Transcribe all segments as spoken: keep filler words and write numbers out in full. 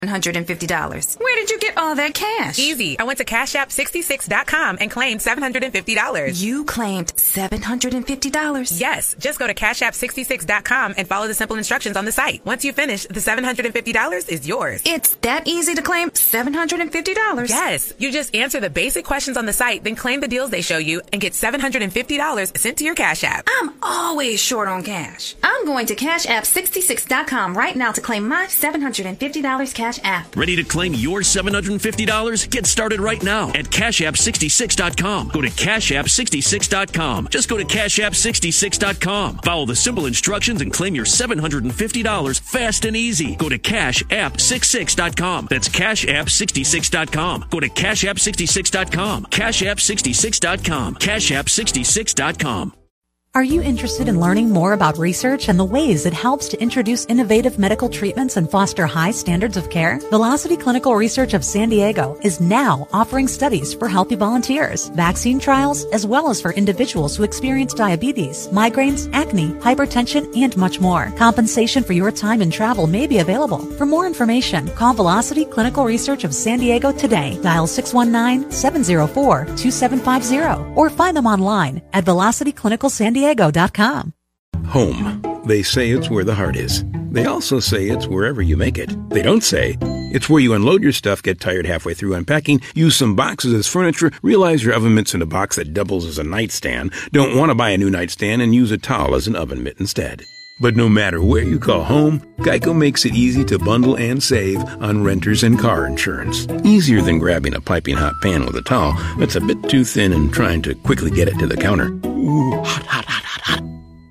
one hundred fifty dollars. Where did you get all that cash? Easy. I went to cash app sixty-six dot com and claimed seven hundred fifty dollars. You claimed seven hundred fifty dollars? Yes. Just go to cash app sixty-six dot com and follow the simple instructions on the site. Once you finish, the seven hundred fifty dollars is yours. It's that easy to claim seven hundred fifty dollars? Yes. You just answer the basic questions on the site, then claim the deals they show you and get seven hundred fifty dollars sent to your Cash App. I'm always short on cash. I'm going to cash app sixty-six dot com right now to claim my seven hundred fifty dollars Cash App. Ready to claim your seven hundred fifty dollars? Get started right now at cash app sixty-six dot com. Go to cash app sixty-six dot com. Just go to cash app sixty-six dot com. Follow the simple instructions and claim your seven hundred fifty dollars fast and easy. Go to cash app sixty-six dot com. That's cash app sixty-six dot com. Go to cash app sixty-six dot com. cash app sixty-six dot com. cash app sixty-six dot com. Are you interested in learning more about research and the ways it helps to introduce innovative medical treatments and foster high standards of care? Velocity Clinical Research of San Diego is now offering studies for healthy volunteers, vaccine trials, as well as for individuals who experience diabetes, migraines, acne, hypertension, and much more. Compensation for your time and travel may be available. For more information, call Velocity Clinical Research of San Diego today. Dial six one nine, seven zero four, two seven five zero or find them online at velocity clinical san diego dot com. Home. They say it's where the heart is. They also say it's wherever you make it. They don't say it's where you unload your stuff, get tired halfway through unpacking, use some boxes as furniture, realize your oven mitt's in a box that doubles as a nightstand, don't want to buy a new nightstand, and use a towel as an oven mitt instead. But no matter where you call home, Geico makes it easy to bundle and save on renters and car insurance. Easier than grabbing a piping hot pan with a towel that's a bit too thin and trying to quickly get it to the counter. Ooh, hot, hot, hot, hot, hot.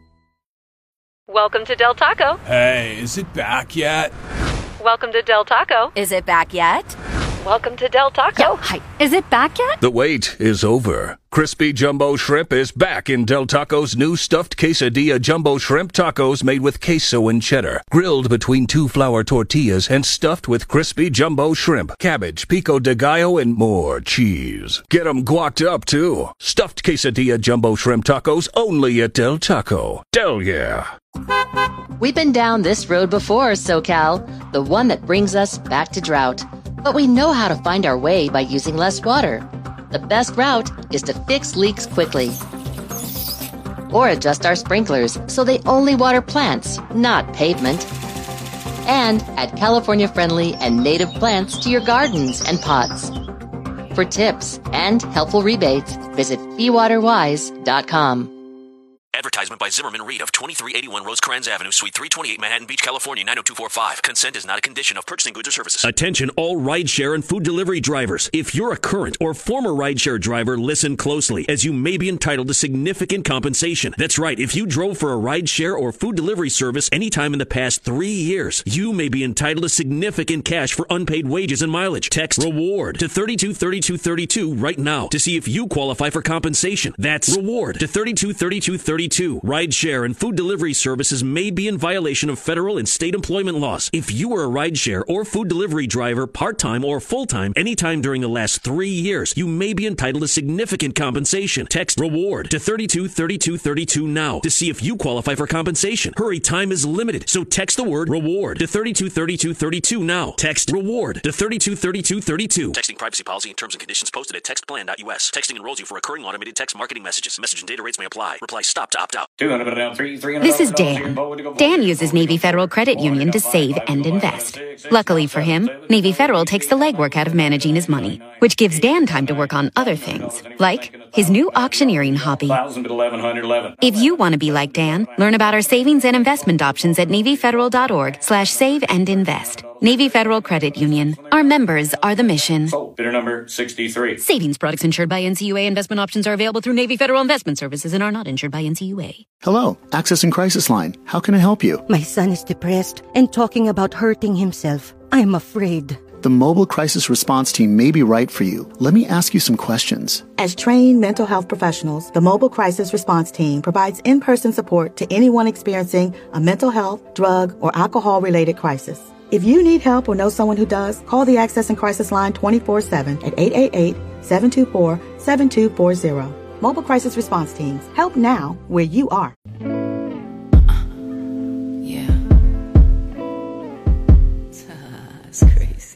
Welcome to Del Taco. Hey, is it back yet? Welcome to Del Taco. Is it back yet? Welcome to Del Taco. Yo, hi. Is it back yet? The wait is over. Crispy Jumbo Shrimp is back in Del Taco's new stuffed quesadilla jumbo shrimp tacos made with queso and cheddar, grilled between two flour tortillas and stuffed with crispy jumbo shrimp, cabbage, pico de gallo, and more cheese. Get 'em guacced up, too. Stuffed quesadilla jumbo shrimp tacos only at Del Taco. Del yeah. We've been down this road before, SoCal, the one that brings us back to drought. But we know how to find our way by using less water. The best route is to fix leaks quickly. Or adjust our sprinklers so they only water plants, not pavement. And add California-friendly and native plants to your gardens and pots. For tips and helpful rebates, visit be water wise dot com. Advertisement by Zimmerman Reed of twenty-three eighty-one Rosecrans Avenue, Suite three twenty-eight, Manhattan Beach, California, nine oh two four five. Consent is not a condition of purchasing goods or services. Attention all rideshare and food delivery drivers. If you're a current or former rideshare driver, listen closely, as you may be entitled to significant compensation. That's right. If you drove for a rideshare or food delivery service anytime in the past three years, you may be entitled to significant cash for unpaid wages and mileage. Text REWARD to thirty-two thirty-two thirty-two right now to see if you qualify for compensation. That's REWARD to thirty-two thirty-two thirty-two. Rideshare and food delivery services may be in violation of federal and state employment laws. If you were a rideshare or food delivery driver, part-time or full-time, anytime during the last three years, you may be entitled to significant compensation. Text REWARD to thirty-two thirty-two thirty-two now to see if you qualify for compensation. Hurry, time is limited, so text the word REWARD to thirty-two thirty-two thirty-two now. Text REWARD to thirty-two thirty-two thirty-two. Texting privacy policy and terms and conditions posted at text plan dot U S. Texting enrolls you for recurring automated text marketing messages. Message and data rates may apply. Reply stop to opt out. This is Dan. Dan uses Navy Federal Credit Union to save and invest. Luckily for him, Navy Federal takes the legwork out of managing his money, which gives Dan time to work on other things, like his new auctioneering hobby. If you want to be like Dan, learn about our savings and investment options at navy federal dot org slash save and invest. Navy Federal Credit Union. Our members are the mission. Sold. Bidder number sixty-three. Savings products insured by N C U A. Investment options are available through Navy Federal Investment Services and are not insured by N C U A. Hello, Access and Crisis Line. How can I help you? My son is depressed and talking about hurting himself. I'm afraid. The Mobile Crisis Response Team may be right for you. Let me ask you some questions. As trained mental health professionals, the Mobile Crisis Response Team provides in-person support to anyone experiencing a mental health, drug, or alcohol-related crisis. If you need help or know someone who does, call the Access and Crisis Line twenty-four seven at eight eight eight, seven two four, seven two four zero. Mobile Crisis Response Teams. Help now where you are. Yeah. That's crazy.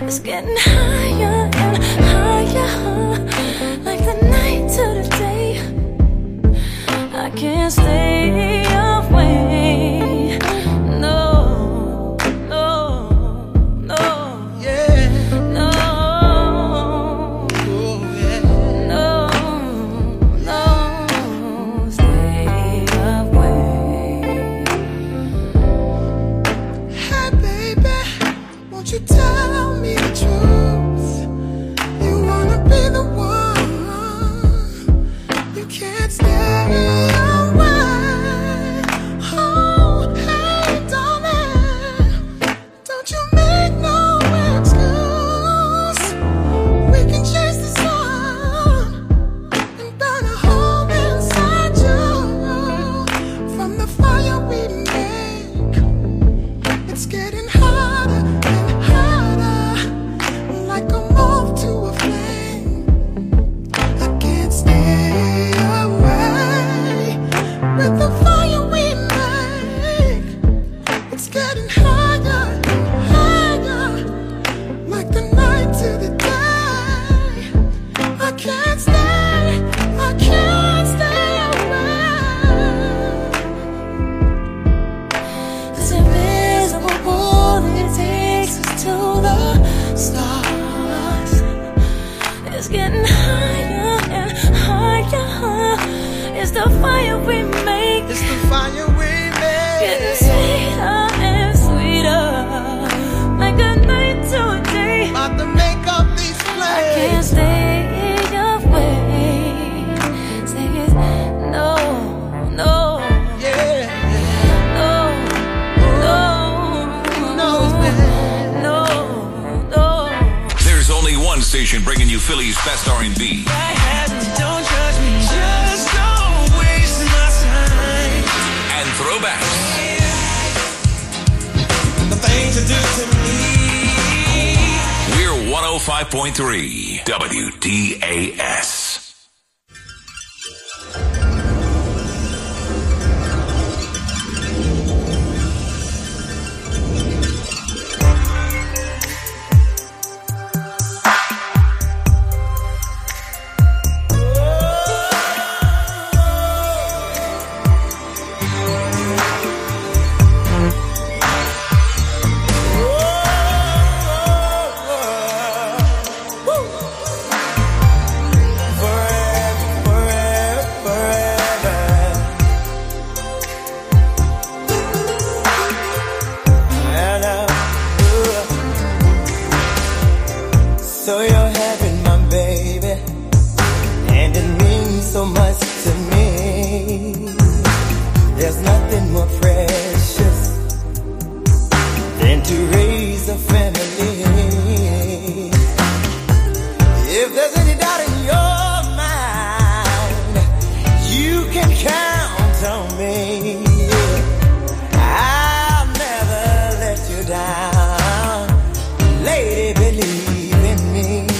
It's getting higher and higher, like the night to the day. I can't stay away. No, no, no, yeah, no, oh, yeah. no, no, stay away. Hey, baby, won't you tell me the truth? You wanna be the one. You can't stay away. Oh, hey, darling, don't you make no excuse. We can chase the sun and burn a hole inside you. From the fire we make, it's getting harder and harder, like a moth to a flame. I can't stay away with the fire we make. It's getting higher and higher, like the night to the day. I can't stay, I can't stay away. This invisible pull that takes us to the stars. It's getting higher and higher. It's the fire we make. It's the fire we make. Getting sweeter and sweeter, like a night to a day. About to make up these flames. I can't stay away. Say it, no, no, Yeah, no, no, no, no, no. There's only one station bringing you Philly's best R and B. don't judge me, just don't waste my time. And throwbacks. The things you do to me. We're one oh five point three W D A S. So you're having my baby, and it means so much to me. There's nothing more precious than to raise a family. If there's any doubt in your mind, you can count on me. I'll never let you down, lady, believe in me.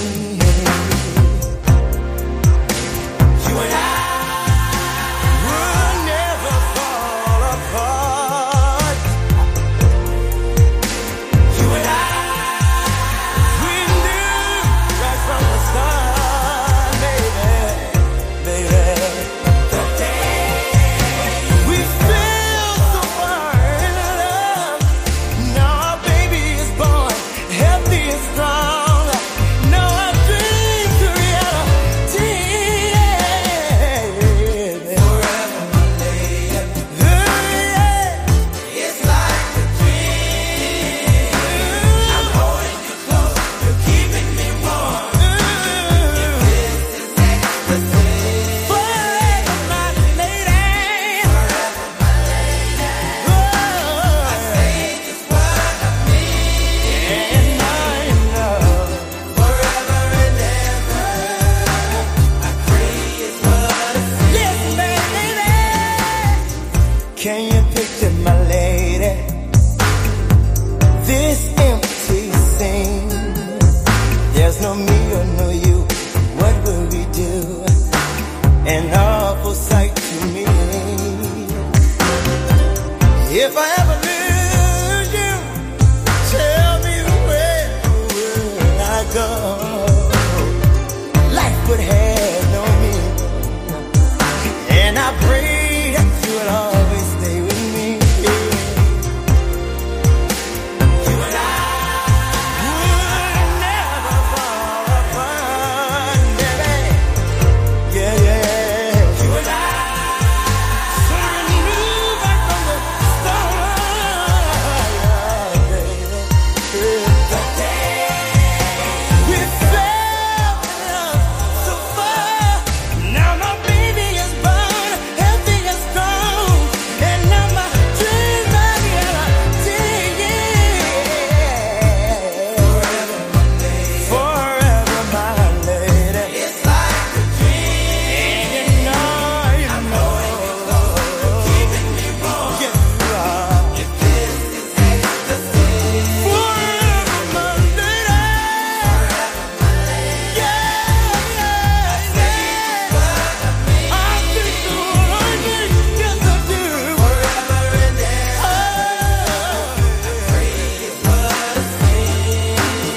go, life would have no meaning. And I pray that you will always stay with me. You and I would never fall apart, baby. Yeah, yeah. You and I certainly knew right from the start, yeah, baby. The day we fell in love so far, now my baby is born, healthy and strong, and now my dreams are reality. Forever, my lady. Forever, my lady. It's like a dream. And you know, you I know, you're keeping me warm. Yes, you are. If this is ecstasy. Forever, my lady. Forever, my lady. Yeah, yeah, yeah. I think so, I think, yes I do. Forever and ever. Oh, free is what I see.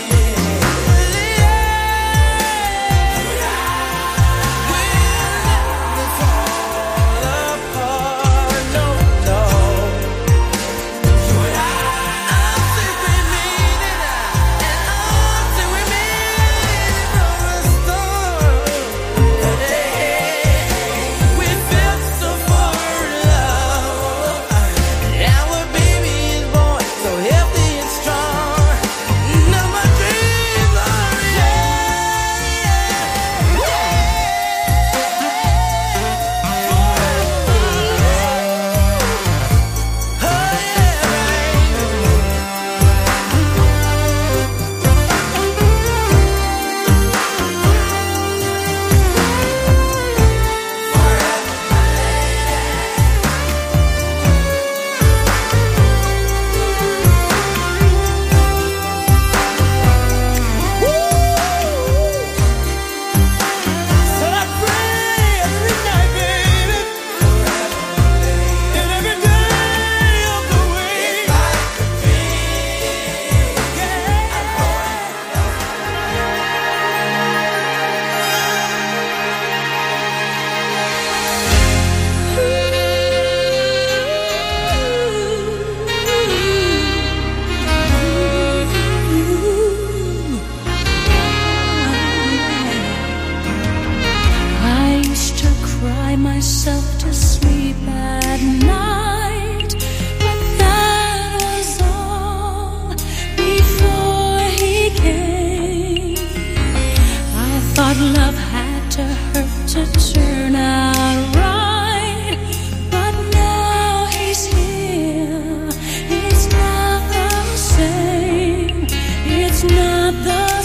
I used to cry myself to sleep at night, but that was all before he came. I thought love had to hurt to turn out right, but now he's here. It's not the same. It's not the